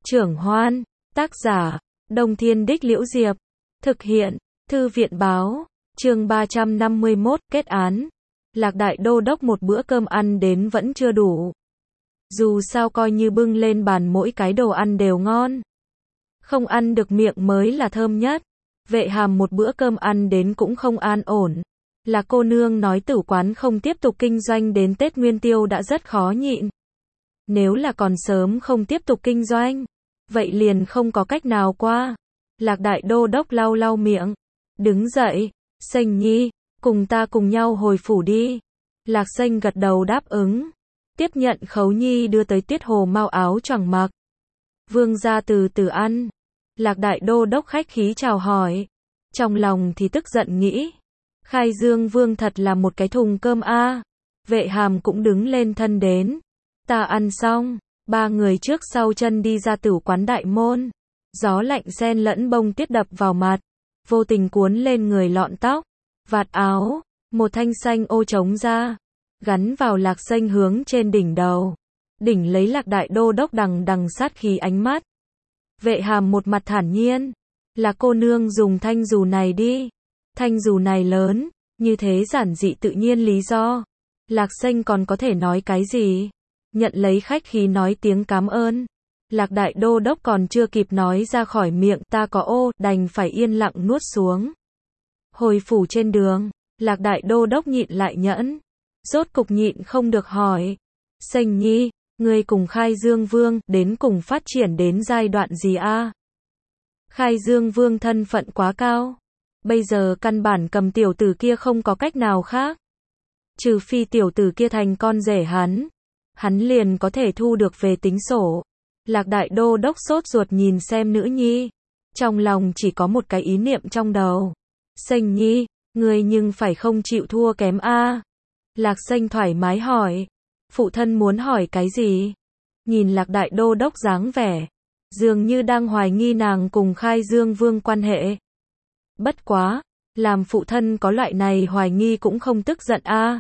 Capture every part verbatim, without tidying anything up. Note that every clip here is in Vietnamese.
Trưởng Hoan, tác giả, Đông Thiên Đích Liễu Diệp, thực hiện, Thư viện Báo, chương ba trăm năm mươi mốt, kết án. Lạc Đại Đô Đốc một bữa cơm ăn đến vẫn chưa đủ. Dù sao coi như bưng lên bàn mỗi cái đồ ăn đều ngon. Không ăn được miệng mới là thơm nhất. Vệ Hàm một bữa cơm ăn đến cũng không an ổn. Là cô nương nói tử quán không tiếp tục kinh doanh đến Tết Nguyên Tiêu đã rất khó nhịn. Nếu là còn sớm không tiếp tục kinh doanh, vậy liền không có cách nào qua. Lạc Đại Đô Đốc lau lau miệng, đứng dậy, Sênh Nhi, cùng ta cùng nhau hồi phủ đi. Lạc Sênh gật đầu đáp ứng, tiếp nhận Khấu Nhi đưa tới Tiết Hồ mau áo choàng mặc. Vương gia từ từ ăn. Lạc Đại Đô Đốc khách khí chào hỏi, trong lòng thì tức giận nghĩ, Khai Dương Vương thật là một cái thùng cơm a. Vệ Hàm cũng đứng lên thân đến. Ta ăn xong, ba người trước sau chân đi ra tử quán đại môn. Gió lạnh xen lẫn bông tuyết đập vào mặt, vô tình cuốn lên người lọn tóc, vạt áo, một thanh xanh ô trống ra, gắn vào Lạc Sênh hướng trên đỉnh đầu. Đỉnh lấy Lạc Đại Đô Đốc đằng đằng sát khí ánh mắt. Vệ Hàm một mặt thản nhiên, là cô nương dùng thanh dù này đi. Thanh dù này lớn, như thế giản dị tự nhiên lý do. Lạc Sênh còn có thể nói cái gì? Nhận lấy khách khí nói tiếng cảm ơn. Lạc Đại Đô Đốc còn chưa kịp nói ra khỏi miệng ta có ô, đành phải yên lặng nuốt xuống. Hồi phủ trên đường, Lạc Đại Đô Đốc nhịn lại nhẫn, rốt cục nhịn không được hỏi. Sênh Nhi, ngươi cùng Khai Dương Vương đến cùng phát triển đến giai đoạn gì a? Khai Dương Vương thân phận quá cao, bây giờ căn bản cầm tiểu tử kia không có cách nào khác. Trừ phi tiểu tử kia thành con rể hắn, hắn liền có thể thu được về tính sổ. Lạc Đại Đô Đốc sốt ruột nhìn xem nữ nhi, trong lòng chỉ có một cái ý niệm trong đầu. Sênh Nhi, ngươi nhưng phải không chịu thua kém a? Lạc Sênh thoải mái hỏi. Phụ thân muốn hỏi cái gì? Nhìn Lạc Đại Đô Đốc dáng vẻ, dường như đang hoài nghi nàng cùng Khai Dương Vương quan hệ. Bất quá, làm phụ thân có loại này hoài nghi cũng không tức giận a.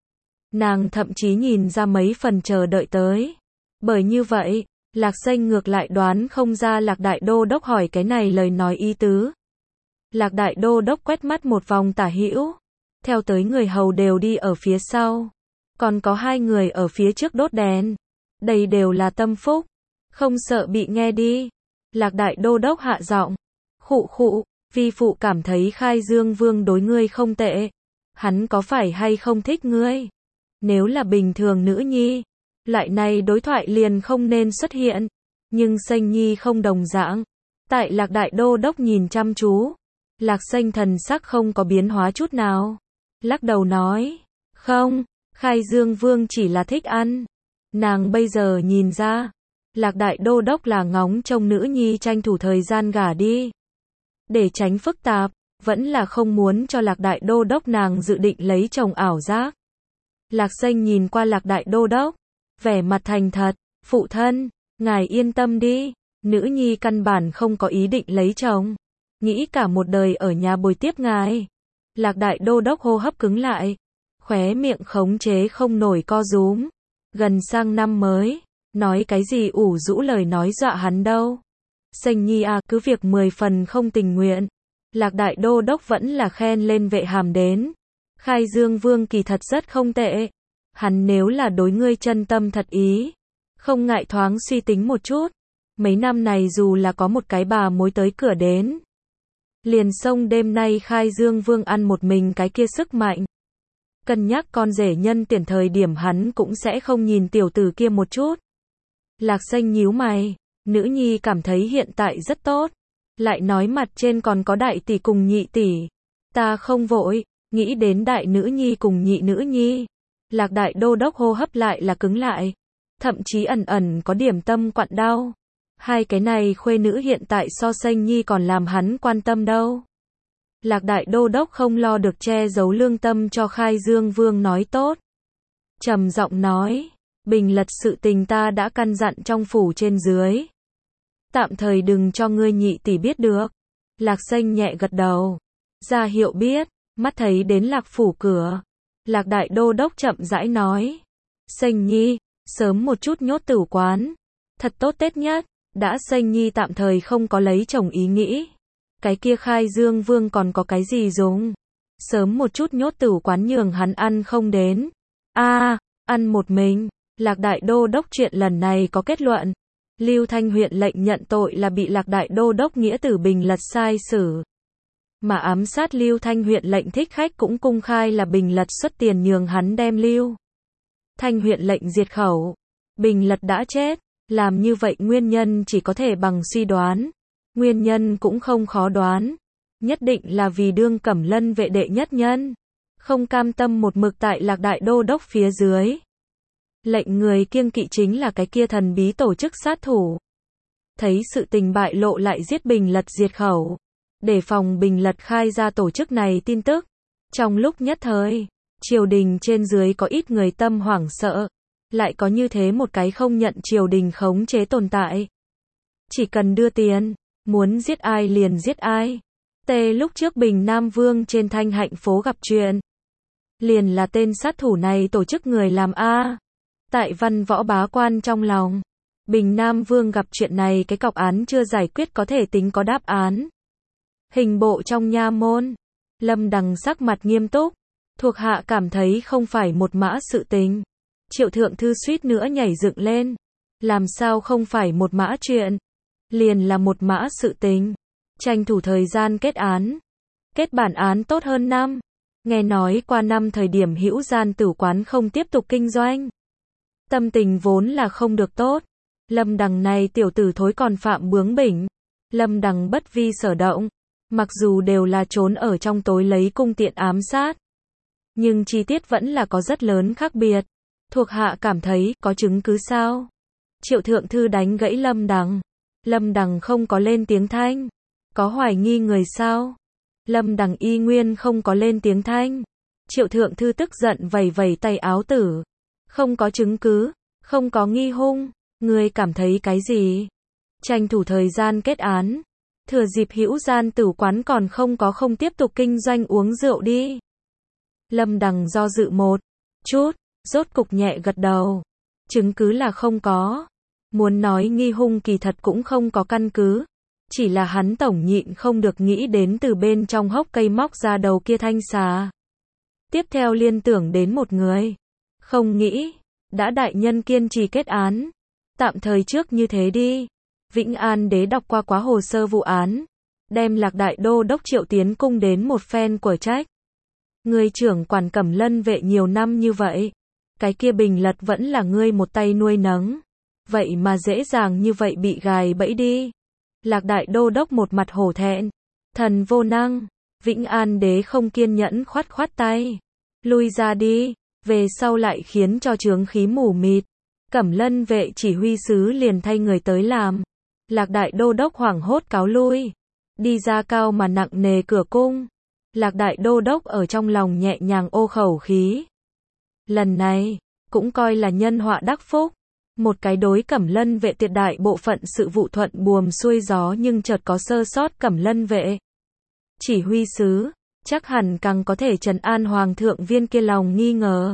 Nàng thậm chí nhìn ra mấy phần chờ đợi tới. Bởi như vậy, Lạc Sênh ngược lại đoán không ra Lạc Đại Đô Đốc hỏi cái này lời nói ý tứ. Lạc Đại Đô Đốc quét mắt một vòng tả hữu, theo tới người hầu đều đi ở phía sau, còn có hai người ở phía trước đốt đèn. Đây đều là tâm phúc, không sợ bị nghe đi. Lạc Đại Đô Đốc hạ giọng, khụ khụ, vi phụ cảm thấy Khai Dương Vương đối ngươi không tệ. Hắn có phải hay không thích ngươi? Nếu là bình thường nữ nhi, loại này đối thoại liền không nên xuất hiện. Nhưng Sênh Nhi không đồng dạng. Tại Lạc Đại Đô Đốc nhìn chăm chú, Lạc Sênh thần sắc không có biến hóa chút nào. Lắc đầu nói, không, Khai Dương Vương chỉ là thích ăn. Nàng bây giờ nhìn ra, Lạc Đại Đô Đốc là ngóng trông nữ nhi tranh thủ thời gian gả đi. Để tránh phức tạp, vẫn là không muốn cho Lạc Đại Đô Đốc nàng dự định lấy chồng ảo giác. Lạc Sênh nhìn qua Lạc Đại Đô Đốc, vẻ mặt thành thật, phụ thân, ngài yên tâm đi, nữ nhi căn bản không có ý định lấy chồng, nghĩ cả một đời ở nhà bồi tiếp ngài. Lạc Đại Đô Đốc hô hấp cứng lại, khóe miệng khống chế không nổi co rúm. Gần sang năm mới, nói cái gì ủ rũ lời nói dọa hắn đâu. Sênh Nhi à, cứ việc mười phần không tình nguyện. Lạc Đại Đô Đốc vẫn là khen lên Vệ Hàm đến. Khai Dương Vương kỳ thật rất không tệ. Hắn nếu là đối ngươi chân tâm thật ý, không ngại thoáng suy tính một chút. Mấy năm này dù là có một cái bà mối tới cửa đến, liền xông đêm nay Khai Dương Vương ăn một mình cái kia sức mạnh. Cân nhắc con rể nhân tuyển thời điểm hắn cũng sẽ không nhìn tiểu tử kia một chút. Lạc Sênh nhíu mày, nữ nhi cảm thấy hiện tại rất tốt. Lại nói mặt trên còn có đại tỷ cùng nhị tỷ. Ta không vội, nghĩ đến đại nữ nhi cùng nhị nữ nhi. Lạc Đại Đô Đốc hô hấp lại là cứng lại. Thậm chí ẩn ẩn có điểm tâm quặn đau. Hai cái này khuê nữ hiện tại so Sênh Nhi còn làm hắn quan tâm đâu. Lạc Đại Đô Đốc không lo được che giấu lương tâm cho Khai Dương Vương nói tốt. Trầm giọng nói, bình lật sự tình ta đã căn dặn trong phủ trên dưới. Tạm thời đừng cho ngươi nhị tỷ biết được. Lạc Sênh nhẹ gật đầu, ra hiệu biết, mắt thấy đến Lạc phủ cửa. Lạc Đại Đô Đốc chậm rãi nói, Sênh Nhi, sớm một chút nhốt tử quán, thật tốt Tết nhất. Đã Sanh Nhi tạm thời không có lấy chồng ý nghĩ. Cái kia Khai Dương Vương còn có cái gì dùng? Sớm một chút nhốt tử quán nhường hắn ăn không đến. A, à, ăn một mình. Lạc Đại Đô Đốc chuyện lần này có kết luận. Lưu Thanh huyện lệnh nhận tội là bị Lạc Đại Đô Đốc nghĩa tử Bình Lật sai xử. Mà ám sát Lưu Thanh huyện lệnh Thích Khách cũng công khai là Bình Lật xuất tiền nhường hắn đem Lưu Thanh huyện lệnh diệt khẩu. Bình Lật đã chết. Làm như vậy nguyên nhân chỉ có thể bằng suy đoán. Nguyên nhân cũng không khó đoán. Nhất định là vì đương Cẩm Lân vệ đệ nhất nhân. Không cam tâm một mực tại Lạc Đại Đô Đốc phía dưới. Lệnh người kiêng kỵ chính là cái kia thần bí tổ chức sát thủ. Thấy sự tình bại lộ lại giết Bình Lật diệt khẩu. Để phòng Bình Lật khai ra tổ chức này tin tức. Trong lúc nhất thời, triều đình trên dưới có ít người tâm hoảng sợ. Lại có như thế một cái không nhận triều đình khống chế tồn tại. Chỉ cần đưa tiền, muốn giết ai liền giết ai. Tê lúc trước Bình Nam Vương trên Thanh Hạnh phố gặp chuyện. Liền là tên sát thủ này tổ chức người làm A. Tại văn võ bá quan trong lòng. Bình Nam Vương gặp chuyện này cái cọc án chưa giải quyết có thể tính có đáp án. Hình bộ trong nha môn. Lâm Đằng sắc mặt nghiêm túc. Thuộc hạ cảm thấy không phải một mã sự tình. Triệu thượng thư suýt nữa nhảy dựng lên. Làm sao không phải một mã chuyện. Liền là một mã sự tình. Tranh thủ thời gian kết án. Kết bản án tốt hơn năm. Nghe nói qua năm thời điểm Hữu Gian tử quán không tiếp tục kinh doanh. Tâm tình vốn là không được tốt. Lâm Đằng này tiểu tử thối còn phạm bướng bỉnh. Lâm Đằng bất vi sở động. Mặc dù đều là trốn ở trong tối lấy cung tiện ám sát. Nhưng chi tiết vẫn là có rất lớn khác biệt. Thuộc hạ cảm thấy, có chứng cứ sao? Triệu thượng thư đánh gãy Lâm Đằng. Lâm Đằng không có lên tiếng thanh. Có hoài nghi người sao? Lâm Đằng y nguyên không có lên tiếng thanh. Triệu thượng thư tức giận vẩy vẩy tay áo tử. Không có chứng cứ, không có nghi hung. Ngươi cảm thấy cái gì? Tranh thủ thời gian kết án. Thừa dịp Hữu Gian tử quán còn không có không tiếp tục kinh doanh uống rượu đi. Lâm Đằng do dự một chút. Rốt cục nhẹ gật đầu. Chứng cứ là không có. Muốn nói nghi hung kỳ thật cũng không có căn cứ. Chỉ là hắn tổng nhịn không được nghĩ đến từ bên trong hốc cây móc ra đầu kia thanh xà. Tiếp theo liên tưởng đến một người. Không nghĩ. Đã đại nhân kiên trì kết án. Tạm thời trước như thế đi. Vĩnh An đế đọc qua quá hồ sơ vụ án. Đem Lạc Đại Đô Đốc Triệu tiến cung đến một phen của trách. Người trưởng quản Cẩm Lân vệ nhiều năm như vậy. Cái kia Bình Lật vẫn là ngươi một tay nuôi nấng. Vậy mà dễ dàng như vậy bị gài bẫy đi. Lạc Đại Đô Đốc một mặt hổ thẹn. Thần vô năng. Vĩnh An đế không kiên nhẫn khoát khoát tay. Lui ra đi. Về sau lại khiến cho chướng khí mù mịt. Cẩm Lân vệ chỉ huy sứ liền thay người tới làm. Lạc Đại Đô Đốc hoảng hốt cáo lui. Đi ra cao mà nặng nề cửa cung. Lạc Đại Đô Đốc ở trong lòng nhẹ nhàng ô khẩu khí. Lần này, cũng coi là nhân họa đắc phúc. Một cái đối Cẩm Lân vệ tuyệt đại bộ phận sự vụ thuận buồm xuôi gió nhưng chợt có sơ sót Cẩm Lân vệ. Chỉ huy sứ, chắc hẳn càng có thể trấn an hoàng thượng viên kia lòng nghi ngờ.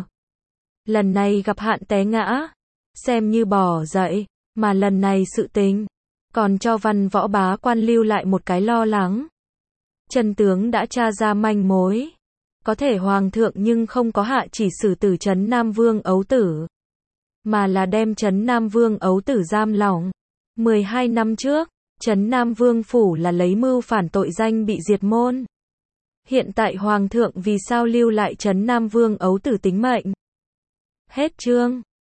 Lần này gặp hạn té ngã, xem như bỏ dậy, mà lần này sự tình, còn cho văn võ bá quan lưu lại một cái lo lắng. Chân tướng đã tra ra manh mối. Có thể hoàng thượng nhưng không có hạ chỉ xử tử Trấn Nam Vương ấu tử. Mà là đem Trấn Nam Vương ấu tử giam lỏng. mười hai năm trước, Trấn Nam Vương phủ là lấy mưu phản tội danh bị diệt môn. Hiện tại hoàng thượng vì sao lưu lại Trấn Nam Vương ấu tử tính mệnh? Hết chương.